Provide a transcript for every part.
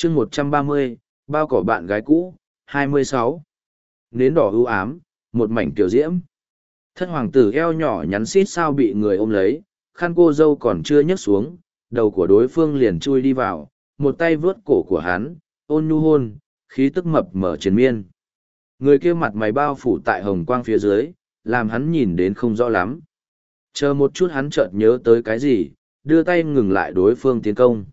chương 130, bao cỏ bạn gái cũ, 26. Nến đỏ ưu ám, một mảnh tiểu diễm. Thất hoàng tử eo nhỏ nhắn xít sao bị người ôm lấy, khăn cô dâu còn chưa nhấc xuống, đầu của đối phương liền chui đi vào, một tay vướt cổ của hắn, ôn nhu hôn, khí tức mập mở triền miên. Người kia mặt mày bao phủ tại hồng quang phía dưới, làm hắn nhìn đến không rõ lắm. Chờ một chút hắn chợt nhớ tới cái gì, đưa tay ngừng lại đối phương tiến công.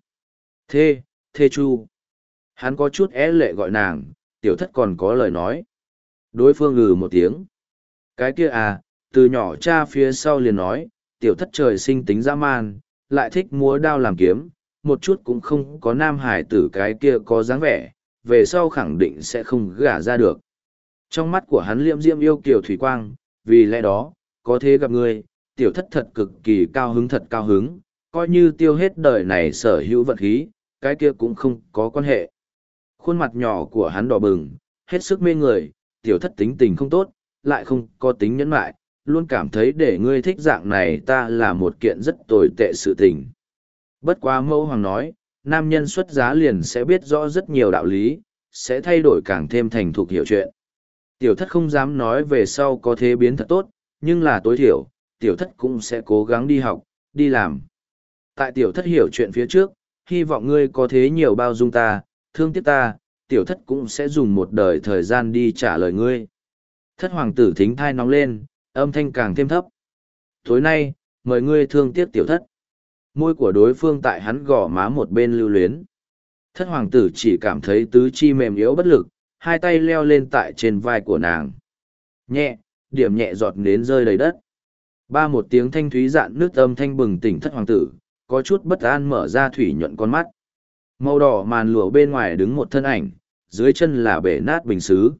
Thê chu. Hắn có chút é lệ gọi nàng, tiểu thất còn có lời nói. Đối phương một tiếng. Cái kia từ nhỏ cha phía sau liền nói, tiểu thất trời sinh tính dã man, lại thích múa đao làm kiếm, một chút cũng không có nam hải tử cái kia có dáng vẻ, về sau khẳng định sẽ không gả ra được. Trong mắt của hắn liễm diễm yêu kiều thủy quang, vì lẽ đó, có thế gặp ngươi, tiểu thất thật cực kỳ thật cao hứng, coi như tiêu hết đời này sở hữu vật khí, cái kia cũng không có quan hệ. Khuôn mặt nhỏ của hắn đỏ bừng, hết sức mê người, tiểu thất tính tình không tốt, lại không có tính nhẫn mại, luôn cảm thấy để ngươi thích dạng này ta là một kiện rất tồi tệ sự tình. Bất quá mẫu hoàng nói, nam nhân xuất giá liền sẽ biết rõ rất nhiều đạo lý, sẽ thay đổi càng thêm thành thục hiểu chuyện. Tiểu thất không dám nói về sau có thế biến thật tốt, nhưng là tối thiểu, tiểu thất cũng sẽ cố gắng đi học, đi làm. Tại tiểu thất hiểu chuyện phía trước, hy vọng ngươi có thế nhiều bao dung ta, thương tiếc ta, tiểu thất cũng sẽ dùng một đời thời gian đi trả lời ngươi. Thất hoàng tử thính thai nóng lên, âm thanh càng thêm thấp. Tối nay, mời ngươi thương tiếc tiểu thất. Môi của đối phương tại hắn gò má một bên lưu luyến. Thất hoàng tử chỉ cảm thấy tứ chi mềm yếu bất lực, hai tay leo lên tại trên vai của nàng. Nhẹ, điểm nhẹ giọt nến rơi đầy đất. Ba một tiếng thanh thúy dạn nước âm thanh bừng tỉnh thất hoàng tử, có chút bất an mở ra thủy nhuận con mắt. Màu đỏ màn lụa bên ngoài đứng một thân ảnh, dưới chân là bể nát bình xứ.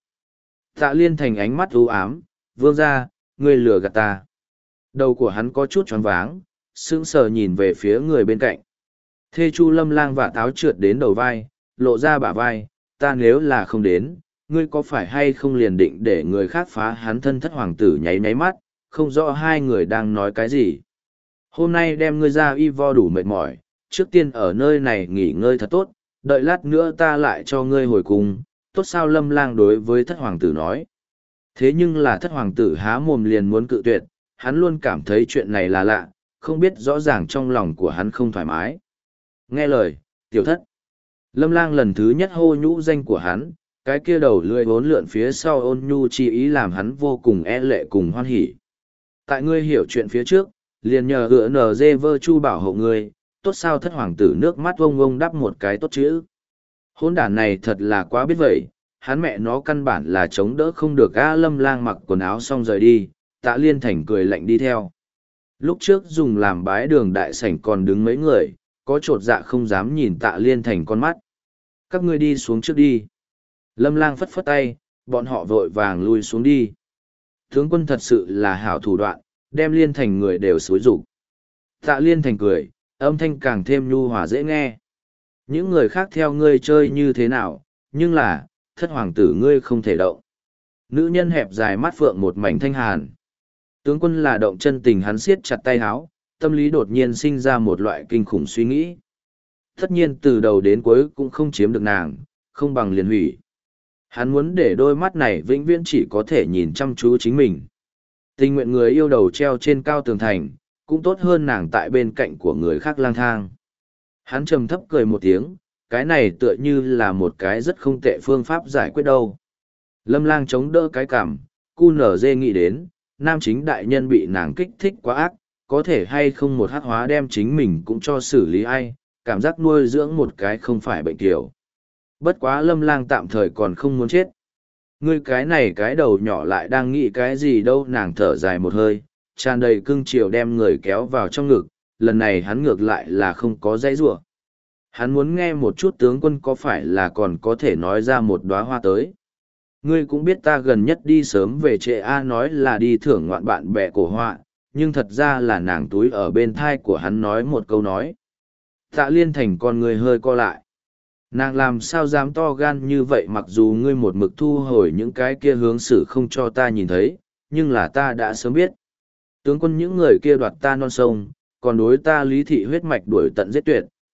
Tạ Liên Thành ánh mắt u ám, vương ra, ngươi lừa gạt ta. Đầu của hắn có chút choáng váng, sững sờ nhìn về phía người bên cạnh. Thê Chu Lâm Lang và táo trượt đến đầu vai, lộ ra bả vai, ta nếu là không đến, ngươi có phải hay không liền định để người khác phá hắn thân thất hoàng tử nháy nháy mắt, không rõ hai người đang nói cái gì. Hôm nay đem ngươi ra y vo đủ mệt mỏi, trước tiên ở nơi này nghỉ ngơi thật tốt, đợi lát nữa ta lại cho ngươi hồi cùng, tốt sao Lâm Lang đối với thất hoàng tử nói. Thế nhưng là thất hoàng tử há mồm liền muốn cự tuyệt, hắn luôn cảm thấy chuyện này là lạ, không biết rõ ràng trong lòng của hắn không thoải mái. Nghe lời, tiểu thất. Lâm Lang lần thứ nhất hô nhũ danh của hắn, cái kia đầu lưỡi vốn lượn phía sau ôn nhu chi ý làm hắn vô cùng e lệ cùng hoan hỉ. Tại ngươi hiểu chuyện phía trước, liền nhờ nờ chu bảo hộ ngươi, tốt sao thất hoàng tử nước mắt vông vông đắp một cái tốt chữ. Hôn đản này thật là quá biết vậy, hắn mẹ nó căn bản là chống đỡ không được. Lâm Lang mặc quần áo xong rời đi, Tạ Liên Thành cười lạnh đi theo. Lúc trước dùng làm bái đường đại sảnh còn đứng mấy người, có trột dạ không dám nhìn Tạ Liên Thành con mắt. Các ngươi đi xuống trước đi. Lâm Lang phất phất tay, bọn họ vội vàng lui xuống đi. Tướng quân thật sự là hảo thủ đoạn, đem Liên Thành người đều xối rụng. Tạ Liên Thành cười, âm thanh càng thêm nhu hòa dễ nghe. Những người khác theo ngươi chơi như thế nào, nhưng là, thất hoàng tử ngươi không thể động. Nữ nhân hẹp dài mắt phượng một mảnh thanh hàn. Tướng quân là động chân tình, hắn siết chặt tay háo, tâm lý đột nhiên sinh ra một loại kinh khủng suy nghĩ. Tất nhiên từ đầu đến cuối cũng không chiếm được nàng, không bằng liền hủy. Hắn muốn để đôi mắt này vĩnh viễn chỉ có thể nhìn chăm chú chính mình. Tình nguyện người yêu đầu treo trên cao tường thành, cũng tốt hơn nàng tại bên cạnh của người khác lang thang. Hắn trầm thấp cười một tiếng, cái này tựa như là một cái rất không tệ phương pháp giải quyết đâu. Lâm Lang chống đỡ cái cằm, cu nở dê nghĩ đến, nam chính đại nhân bị nàng kích thích quá ác, có thể hay không một hắc hóa đem chính mình cũng cho xử lý ai, cảm giác nuôi dưỡng một cái không phải bệnh kiểu. Bất quá Lâm Lang tạm thời còn không muốn chết. Ngươi cái này cái đầu nhỏ lại đang nghĩ cái gì đâu, nàng thở dài một hơi, tràn đầy cưng chiều đem người kéo vào trong ngực, lần này hắn ngược lại là không có dãy rủa. Hắn muốn nghe một chút tướng quân có phải là còn có thể nói ra một đóa hoa tới. Ngươi cũng biết ta gần nhất đi sớm về trễ nói là đi thưởng ngoạn bạn bè cổ họa, nhưng thật ra là nàng túi ở bên thai của hắn nói một câu nói. Tạ Liên Thành con người hơi co lại. Nàng làm sao dám to gan như vậy, mặc dù ngươi một mực thu hồi những cái kia hướng xử không cho ta nhìn thấy, nhưng là ta đã sớm biết. Tướng quân những người kia đoạt ta non sông, còn đối ta Lý Thị huyết mạch đuổi tận giết tuyệt,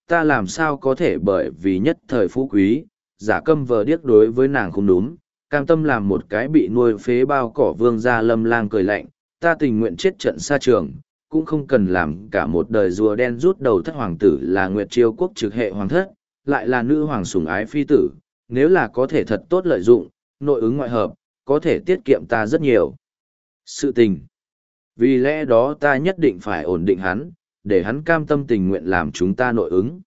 ta làm sao có thể bởi vì nhất thời phú quý, giả câm vờ điếc đối với nàng không đúng, cam tâm làm một cái bị nuôi phế bao cỏ vương gia Lâm Lang cười lạnh, ta tình nguyện chết trận xa trường, cũng không cần làm cả một đời rùa đen rút đầu thất hoàng tử là Nguyệt Chiêu quốc trực hệ hoàng thất, lại là nữ hoàng sủng ái phi tử, nếu là có thể thật tốt lợi dụng, nội ứng ngoại hợp, có thể tiết kiệm ta rất nhiều sự tình. Vì lẽ đó ta nhất định phải ổn định hắn, để hắn cam tâm tình nguyện làm chúng ta nội ứng.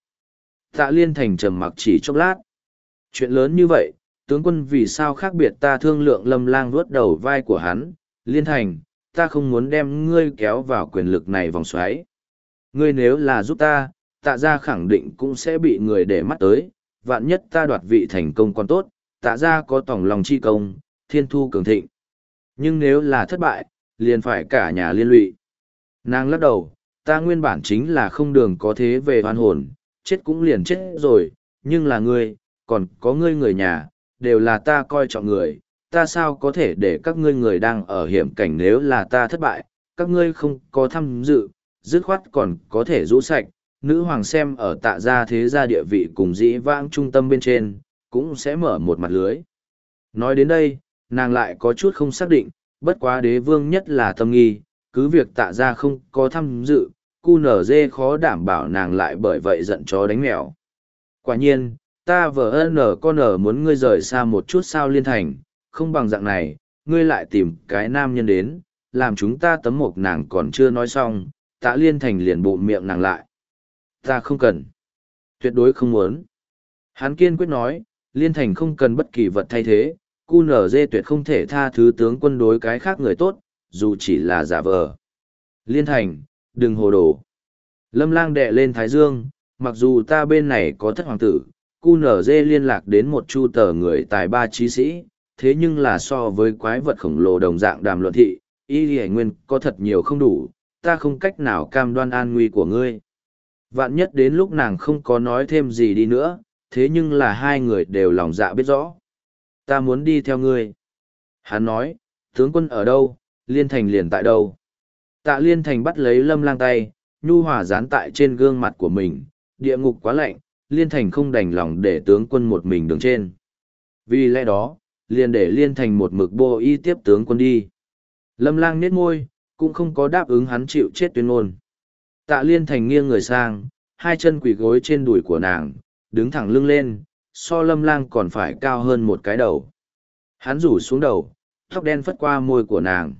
Tạ Liên Thành trầm mặc chỉ chốc lát. Chuyện lớn như vậy, tướng quân vì sao khác biệt ta thương lượng Lâm Lang vuốt đầu vai của hắn, Liên Thành, ta không muốn đem ngươi kéo vào quyền lực này vòng xoáy. Ngươi nếu là giúp ta, tạ gia khẳng định cũng sẽ bị người để mắt tới, vạn nhất ta đoạt vị thành công còn tốt, tạ gia có tổng lòng chi công, thiên thu cường thịnh. Nhưng nếu là thất bại, liền phải cả nhà liên lụy. Nàng lắc đầu, ta nguyên bản chính là không đường có thế về oan hồn, chết cũng liền chết rồi, nhưng là ngươi, còn có ngươi người nhà, đều là ta coi trọng người, ta sao có thể để các ngươi người đang ở hiểm cảnh nếu là ta thất bại, các ngươi không có tham dự, dứt khoát còn có thể rũ sạch, nữ hoàng xem ở tạ gia thế gia địa vị cùng dĩ vãng trung tâm bên trên, cũng sẽ mở một mặt lưới. Nói đến đây, nàng lại có chút không xác định, bất quá đế vương nhất là tâm nghi, cứ việc tạ gia không có tham dự, cu nở dê khó đảm bảo nàng lại bởi vậy giận chó đánh mèo. Quả nhiên, ta vợ nở con nở muốn ngươi rời xa một chút sao Liên Thành, không bằng dạng này, ngươi lại tìm cái nam nhân đến, làm chúng ta tấm mộc nàng còn chưa nói xong, Tạ Liên Thành liền bụm miệng nàng lại. Ta không cần. Tuyệt đối không muốn. Hắn kiên quyết nói, Liên Thành không cần bất kỳ vật thay thế, cu nở dê tuyệt không thể tha thứ tướng quân đối cái khác người tốt, dù chỉ là giả vờ. Liên Thành, đừng hồ đồ. Lâm Lang đệ lên Thái Dương, mặc dù ta bên này có thất hoàng tử, cu nở dê liên lạc đến một chu tờ người tài ba trí sĩ, thế nhưng là so với quái vật khổng lồ đồng dạng đàm luận thị, y hải nguyên có thật nhiều không đủ, ta không cách nào cam đoan an nguy của ngươi. Vạn nhất đến lúc nàng không có nói thêm gì đi nữa, thế nhưng là hai người đều lòng dạ biết rõ. Ta muốn đi theo ngươi. Hắn nói, tướng quân ở đâu, Liên Thành liền tại đâu. Tạ Liên Thành bắt lấy Lâm Lang tay, nhu hòa dán tại trên gương mặt của mình, địa ngục quá lạnh, Liên Thành không đành lòng để tướng quân một mình đứng trên. Vì lẽ đó, liền để Liên Thành một mực bô y tiếp tướng quân đi. Lâm Lang nhếch môi, cũng không có đáp ứng hắn chịu chết tuyên ngôn. Tạ Liên Thành nghiêng người sang, hai chân quỳ gối trên đùi của nàng, đứng thẳng lưng lên, so Lâm Lang còn phải cao hơn một cái đầu. Hắn rủ xuống đầu, tóc đen phất qua môi của nàng.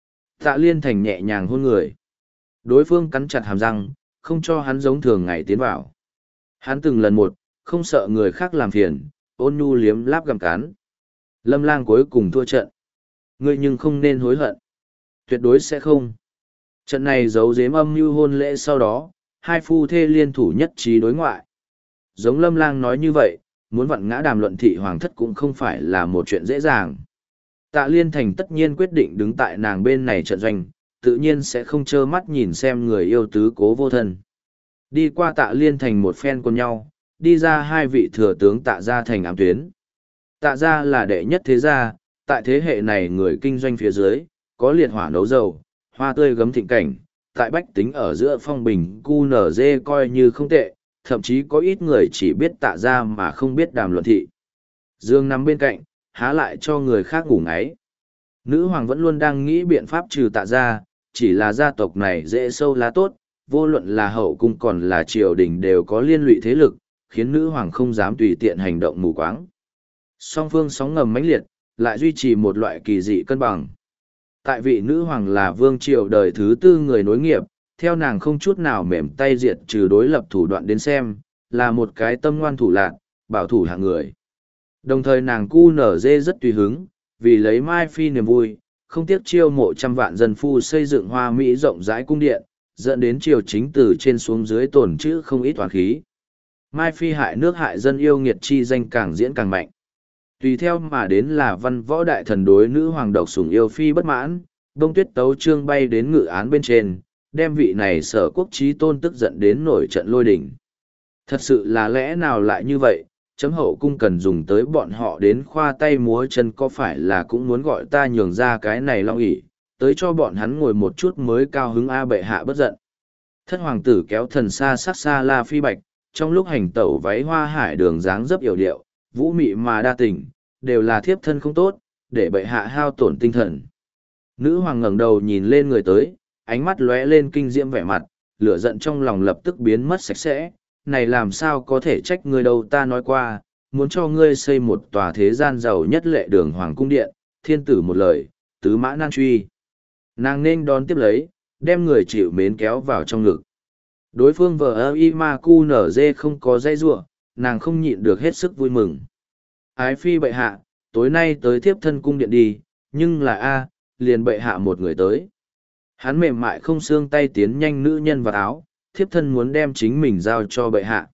Tạ Liên Thành nhẹ nhàng hôn người. Đối phương cắn chặt hàm răng, không cho hắn giống thường ngày tiến vào. Hắn từng lần một, không sợ người khác làm phiền, ôn nhu liếm láp gặm cắn. Lâm Lang cuối cùng thua trận. Ngươi nhưng không nên hối hận. Tuyệt đối sẽ không. Trận này giấu giếm âm mưu hôn lễ sau đó, hai phu thê liên thủ nhất trí đối ngoại. Giống Lâm Lang nói như vậy, muốn vặn ngã Đàm Luận thị hoàng thất cũng không phải là một chuyện dễ dàng. Tạ Liên Thành tất nhiên quyết định đứng tại nàng bên này trận doanh, tự nhiên sẽ không trơ mắt nhìn xem người yêu tứ cố vô thân. Đi qua Tạ Liên Thành một phen con nhau, đi ra hai vị thừa tướng Tạ gia thành ám tuyến. Tạ gia là đệ nhất thế gia, tại thế hệ này người kinh doanh phía dưới, có liệt hỏa nấu dầu, hoa tươi gấm thịnh cảnh, tại bách tính ở giữa phong bình cu nở dê coi như không tệ, thậm chí có ít người chỉ biết Tạ gia mà không biết Đàm Luận thị. Dương nằm bên cạnh, há lại cho người khác ngủ ngáy. Nữ hoàng vẫn luôn đang nghĩ biện pháp trừ Tạ gia, chỉ là gia tộc này dễ sâu lá tốt, vô luận là hậu cung còn là triều đình đều có liên lụy thế lực, khiến nữ hoàng không dám tùy tiện hành động mù quáng. Song phương sóng ngầm mãnh liệt, lại duy trì một loại kỳ dị cân bằng. Tại vị nữ hoàng là vương triều đời thứ tư người nối nghiệp, theo nàng không chút nào mềm tay diệt trừ đối lập thủ đoạn đến xem, là một cái tâm ngoan thủ lạc, bảo thủ hạng người. Đồng thời nàng cu nở dê rất tùy hứng, vì lấy Mai Phi niềm vui, không tiếc chiêu mộ trăm vạn dân phu xây dựng hoa mỹ rộng rãi cung điện, dẫn đến triều chính từ trên xuống dưới tổn trữ không ít toàn khí. Mai Phi hại nước hại dân yêu nghiệt chi danh càng diễn càng mạnh. Tùy theo mà đến là văn võ đại thần đối nữ hoàng độc sủng yêu phi bất mãn, Đông Tuyết Tấu Trương bay đến ngự án bên trên, đem vị này Sở Quốc Chí Tôn tức giận đến nổi trận lôi đình. Thật sự là lẽ nào lại như vậy, chấm hậu cung cần dùng tới bọn họ đến khoa tay múa chân có phải là cũng muốn gọi ta nhường ra cái này long ỷ tới cho bọn hắn ngồi một chút mới cao hứng a bệ hạ bất giận. Thất hoàng tử kéo thần xa sắc xa la phi bạch, trong lúc hành tẩu váy hoa hải đường dáng dấp yểu điệu, vũ mị mà đa tình, đều là thiếp thân không tốt, để bệ hạ hao tổn tinh thần. Nữ hoàng ngẩng đầu nhìn lên người tới, ánh mắt lóe lên kinh diễm vẻ mặt, lửa giận trong lòng lập tức biến mất sạch sẽ. Này làm sao có thể trách ngươi đâu, ta nói qua, muốn cho ngươi xây một tòa thế gian giàu nhất lệ đường hoàng cung điện, thiên tử một lời, tứ mã nan truy. Nàng nên đón tiếp lấy, đem người chịu mến kéo vào trong ngực. Đối phương vợ ơ y ma cu nở dê không có dây ruộng, nàng không nhịn được hết sức vui mừng. Ái phi bệ hạ, tối nay tới thiếp thân cung điện đi, nhưng là a liền bệ hạ một người tới. Hắn mềm mại không xương tay tiến nhanh nữ nhân vào áo, thiếp thân muốn đem chính mình giao cho bệ hạ.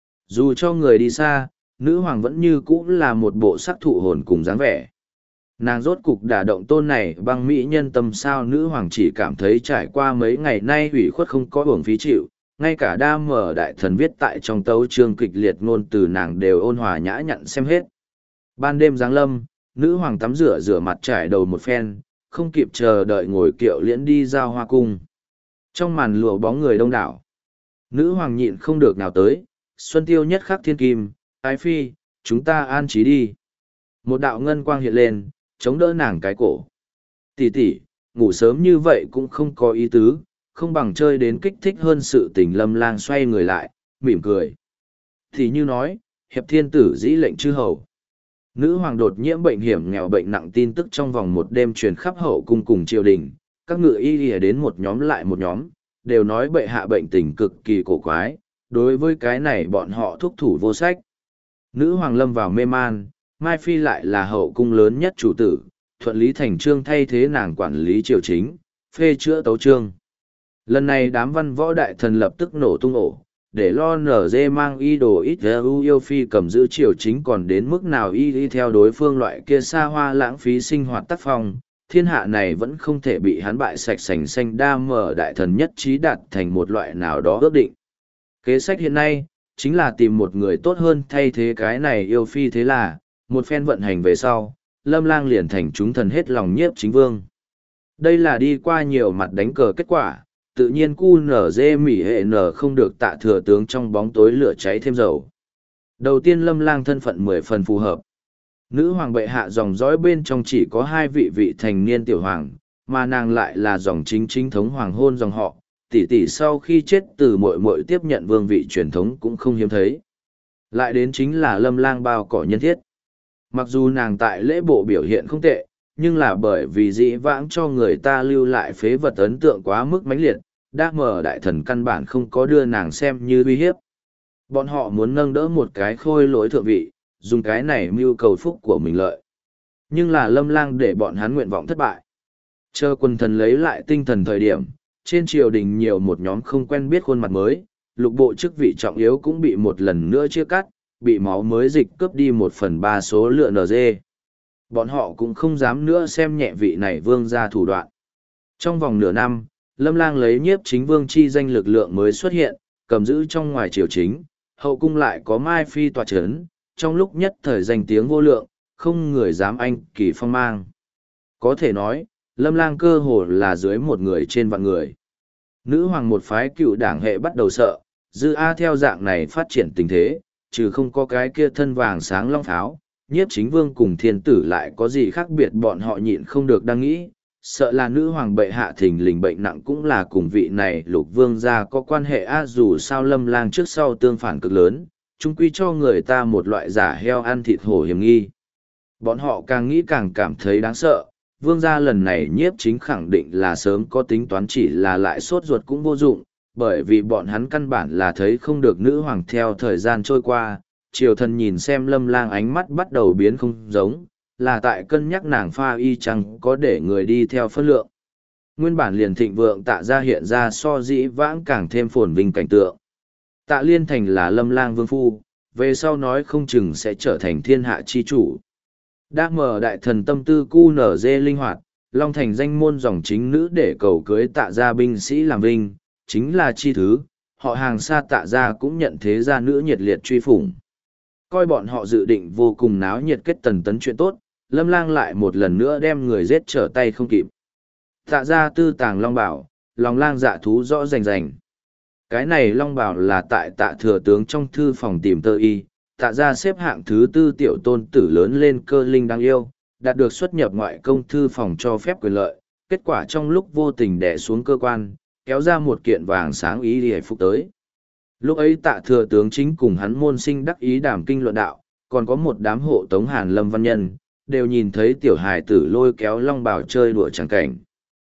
Dù cho người đi xa, nữ hoàng vẫn như cũ là một bộ sắc thụ hồn cùng dáng vẻ. Nàng rốt cục đả động tôn này băng mỹ nhân tâm sao, nữ hoàng chỉ cảm thấy trải qua mấy ngày nay ủy khuất không có uổng phí chịu, ngay cả đa mở đại thần viết tại trong tấu chương kịch liệt ngôn từ nàng đều ôn hòa nhã nhặn xem hết. Ban đêm giáng lâm, nữ hoàng tắm rửa rửa mặt trải đầu một phen, không kịp chờ đợi ngồi kiệu liễn đi giao hoa cung. Trong màn lụa bóng người đông đảo, nữ hoàng nhịn không được nào tới, xuân tiêu nhất khắc thiên kim, ái phi, chúng ta an trí đi. Một đạo ngân quang hiện lên, chống đỡ nàng cái cổ. Tỷ tỷ, ngủ sớm như vậy cũng không có ý tứ, không bằng chơi đến kích thích hơn sự tình. Lâm Lang xoay người lại, mỉm cười. Thì như nói, hiệp thiên tử dĩ lệnh chư hầu. Nữ hoàng đột nhiễm bệnh hiểm nghèo bệnh nặng tin tức trong vòng một đêm truyền khắp hậu cung cùng triều đình, các ngự y lìa đến một nhóm lại một nhóm, đều nói bệ hạ bệnh tình cực kỳ cổ quái, đối với cái này bọn họ thúc thủ vô sách. Nữ hoàng lâm vào mê man, Mai Phi lại là hậu cung lớn nhất chủ tử, thuận lý thành trương thay thế nàng quản lý triều chính, phê chữa tấu chương. Lần này đám văn võ đại thần lập tức nổ tung ổ, để lo nở dê mang y đồ ít yêu phi cầm giữ triều chính còn đến mức nào y theo đối phương loại kia xa hoa lãng phí sinh hoạt tác phong, thiên hạ này vẫn không thể bị hắn bại sạch sành xanh. Đa mở đại thần nhất trí đạt thành một loại nào đó ước định. Kế sách hiện nay, chính là tìm một người tốt hơn thay thế cái này yêu phi, thế là, một phen vận hành về sau, Lâm Lang liền thành chúng thần hết lòng nhiếp chính vương. Đây là đi qua nhiều mặt đánh cờ kết quả, tự nhiên cu nở dê mỉ hệ nở không được tạ thừa tướng trong bóng tối lửa cháy thêm dầu. Đầu tiên Lâm Lang thân phận 10 phần phù hợp. Nữ hoàng bệ hạ dòng dõi bên trong chỉ có 2 vị thành niên tiểu hoàng, mà nàng lại là dòng chính thống hoàng hôn dòng họ, tỷ tỷ sau khi chết từ muội muội tiếp nhận vương vị truyền thống cũng không hiếm thấy. Lại đến chính là Lâm Lang bao cỏ nhân thiết. Mặc dù nàng tại lễ bộ biểu hiện không tệ, nhưng là bởi vì dĩ vãng cho người ta lưu lại phế vật ấn tượng quá mức mãnh liệt, đa mở đại thần căn bản không có đưa nàng xem như uy hiếp. Bọn họ muốn nâng đỡ một cái khôi lỗi thượng vị, dùng cái này mưu cầu phúc của mình lợi. Nhưng là Lâm Lang để bọn hắn nguyện vọng thất bại. Chờ quần thần lấy lại tinh thần thời điểm, trên triều đình nhiều một nhóm không quen biết khuôn mặt mới, lục bộ chức vị trọng yếu cũng bị một lần nữa chia cắt, bị máu mới dịch cướp đi 1/3 số lượng NG. Bọn họ cũng không dám nữa xem nhẹ vị này vương gia thủ đoạn. Trong vòng nửa năm, Lâm Lang lấy nhiếp chính vương chi danh lực lượng mới xuất hiện, cầm giữ trong ngoài triều chính, hậu cung lại có Mai Phi tọa chấn, trong lúc nhất thời danh tiếng vô lượng, không người dám anh kỳ phong mang. Có thể nói, Lâm Lang cơ hồ là dưới một người trên vạn người. Nữ hoàng một phái cựu đảng hệ bắt đầu sợ, dư A theo dạng này phát triển tình thế, trừ không có cái kia thân vàng sáng long pháo, nhiếp chính vương cùng thiên tử lại có gì khác biệt, bọn họ nhịn không được đang nghĩ, sợ là nữ hoàng bệ hạ thình lình bệnh nặng cũng là cùng vị này lục vương gia có quan hệ a. Dù sao Lâm Lang trước sau tương phản cực lớn, chung quy cho người ta một loại giả heo ăn thịt hổ hiểm nghi. Bọn họ càng nghĩ càng cảm thấy đáng sợ, vương gia lần này nhiếp chính khẳng định là sớm có tính toán, chỉ là lại sốt ruột cũng vô dụng, bởi vì bọn hắn căn bản là thấy không được nữ hoàng. Theo thời gian trôi qua, triều thần nhìn xem Lâm Lang ánh mắt bắt đầu biến không giống, là tại cân nhắc nàng pha y chăng có để người đi theo phân lượng. Nguyên bản liền thịnh vượng Tạ gia hiện ra so dĩ vãng càng thêm phồn vinh cảnh tượng. Tạ Liên Thành là Lâm Lang vương phu, về sau nói không chừng sẽ trở thành thiên hạ chi chủ. Đã mở đại thần tâm tư cu nở dê linh hoạt, Long Thành danh môn dòng chính nữ để cầu cưới Tạ gia binh sĩ làm vinh, chính là chi thứ, họ hàng xa Tạ gia cũng nhận thế gia nữ nhiệt liệt truy phủng. Coi bọn họ dự định vô cùng náo nhiệt kết tần tấn chuyện tốt, Lâm Lang lại một lần nữa đem người giết trở tay không kịp. Tạ gia tư tàng long bảo, lòng lang dạ thú rõ rành rành. Cái này Long bảo là tại Tạ thừa tướng trong thư phòng tìm tơ y, Tạ ra xếp hạng thứ tư tiểu tôn tử lớn lên cơ linh đáng yêu, đạt được xuất nhập ngoại công thư phòng cho phép quyền lợi, kết quả trong lúc vô tình đè xuống cơ quan, kéo ra một kiện vàng sáng ý đi hạnh phúc tới. Lúc ấy Tạ thừa tướng chính cùng hắn môn sinh đắc ý đàm kinh luận đạo, còn có một đám hộ tống Hàn Lâm văn nhân, đều nhìn thấy tiểu hài tử lôi kéo Long bảo chơi đùa chẳng cảnh.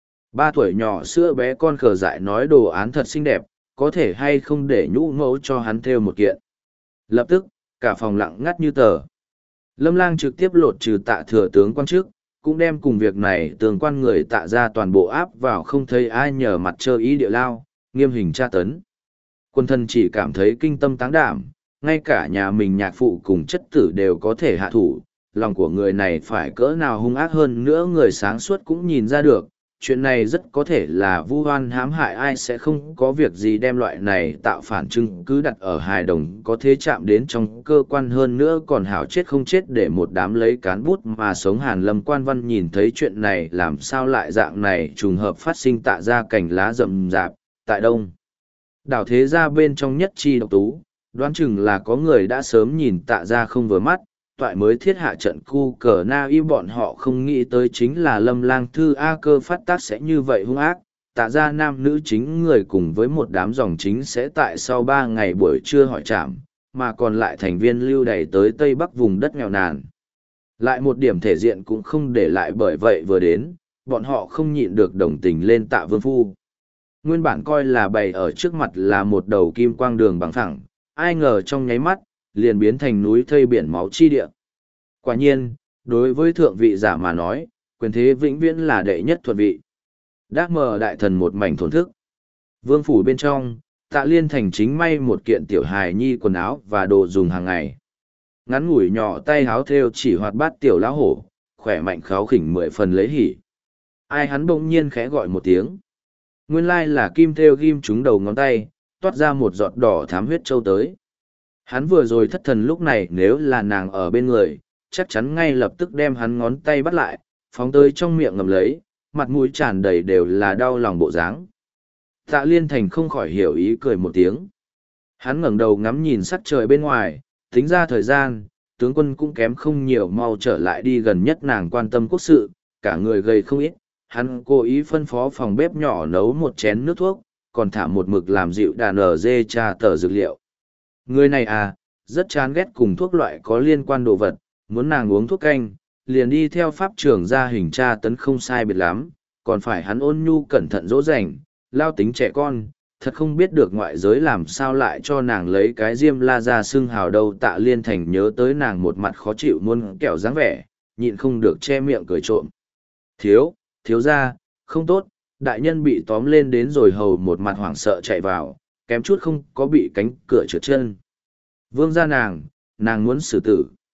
3 tuổi nhỏ sữa bé con khờ dại nói đồ án thật xinh đẹp, có thể hay không để nhũ mẫu cho hắn thêu một kiện. Lập tức, cả phòng lặng ngắt như tờ. Lâm Lang trực tiếp lột trừ Tạ thừa tướng quan chức, cũng đem cùng việc này tường quan người Tạ ra toàn bộ áp vào không thấy ai nhờ mặt trơ ý địa lao, nghiêm hình tra tấn. Quân thân chỉ cảm thấy kinh tâm táng đảm, ngay cả nhà mình nhạc phụ cùng chất tử đều có thể hạ thủ, lòng của người này phải cỡ nào hung ác hơn nữa người sáng suốt cũng nhìn ra được, chuyện này rất có thể là vu oan hãm hại, ai sẽ không có việc gì đem loại này tạo phản chứng cứ đặt ở hài đồng có thế chạm đến trong cơ quan, hơn nữa còn hảo chết không chết để một đám lấy cán bút mà sống. Hàn Lâm quan văn nhìn thấy chuyện này làm sao lại dạng này trùng hợp phát sinh, Tạ ra cành lá rậm rạp tại đông đảo thế ra bên trong nhất chi độc tú, đoán chừng là có người đã sớm nhìn Tạ ra không vừa mắt, toại mới thiết hạ trận cu cờ na y. Bọn họ không nghĩ tới chính là Lâm Lang thư A Cơ phát tác sẽ như vậy hung ác. Tạ ra nam nữ chính người cùng với một đám dòng chính sẽ tại sau 3 ngày buổi trưa hỏi trảm, mà còn lại thành viên lưu đày tới Tây Bắc vùng đất nghèo nàn. Lại một điểm thể diện cũng không để lại, bởi vậy vừa đến, bọn họ không nhịn được đồng tình lên Tạ vương phu. Nguyên bản coi là bày ở trước mặt là một đầu kim quang đường bằng phẳng, ai ngờ trong nháy mắt, liền biến thành núi thây biển máu chi địa. Quả nhiên, đối với thượng vị giả mà nói, quyền thế vĩnh viễn là đệ nhất thuận vị. Đác mờ đại thần một mảnh thổn thức. Vương phủ bên trong, Tạ Liên Thành chính may một kiện tiểu hài nhi quần áo và đồ dùng hàng ngày. Ngắn ngủi nhỏ tay háo thêu chỉ hoạt bát tiểu lão hổ, khỏe mạnh kháo khỉnh 10 phần lấy hỉ. Ai hắn bỗng nhiên khẽ gọi một tiếng. Nguyên lai là kim thêu ghim trúng đầu ngón tay, toát ra một giọt đỏ thám huyết châu tới. Hắn vừa rồi thất thần, lúc này nếu là nàng ở bên người, chắc chắn ngay lập tức đem hắn ngón tay bắt lại, phóng tới trong miệng ngầm lấy, mặt mũi tràn đầy đều là đau lòng bộ dáng. Tạ Liên Thành không khỏi hiểu ý cười một tiếng. Hắn ngẩng đầu ngắm nhìn sắc trời bên ngoài, tính ra thời gian, tướng quân cũng kém không nhiều, mau trở lại đi, gần nhất nàng quan tâm quốc sự, cả người gầy không ít. Hắn cố ý phân phó phòng bếp nhỏ nấu một chén nước thuốc, còn thả một mực làm dịu đàn ở dê trà tờ dược liệu. Người này à, rất chán ghét cùng thuốc loại có liên quan đồ vật, muốn nàng uống thuốc canh, liền đi theo pháp trưởng ra hình tra tấn không sai biệt lắm, còn phải hắn ôn nhu cẩn thận dỗ dành, lao tính trẻ con, thật không biết được ngoại giới làm sao lại cho nàng lấy cái diêm la ra xưng hào đâu. Tạ Liên Thành nhớ tới nàng một mặt khó chịu muốn kẹo dáng vẻ, nhịn không được che miệng cười trộm. Thiếu ra, không tốt, đại nhân bị tóm lên đến rồi. Hầu một mặt hoảng sợ chạy vào, kém chút không có bị cánh cửa trượt chân. Vương ra nàng muốn xử tử.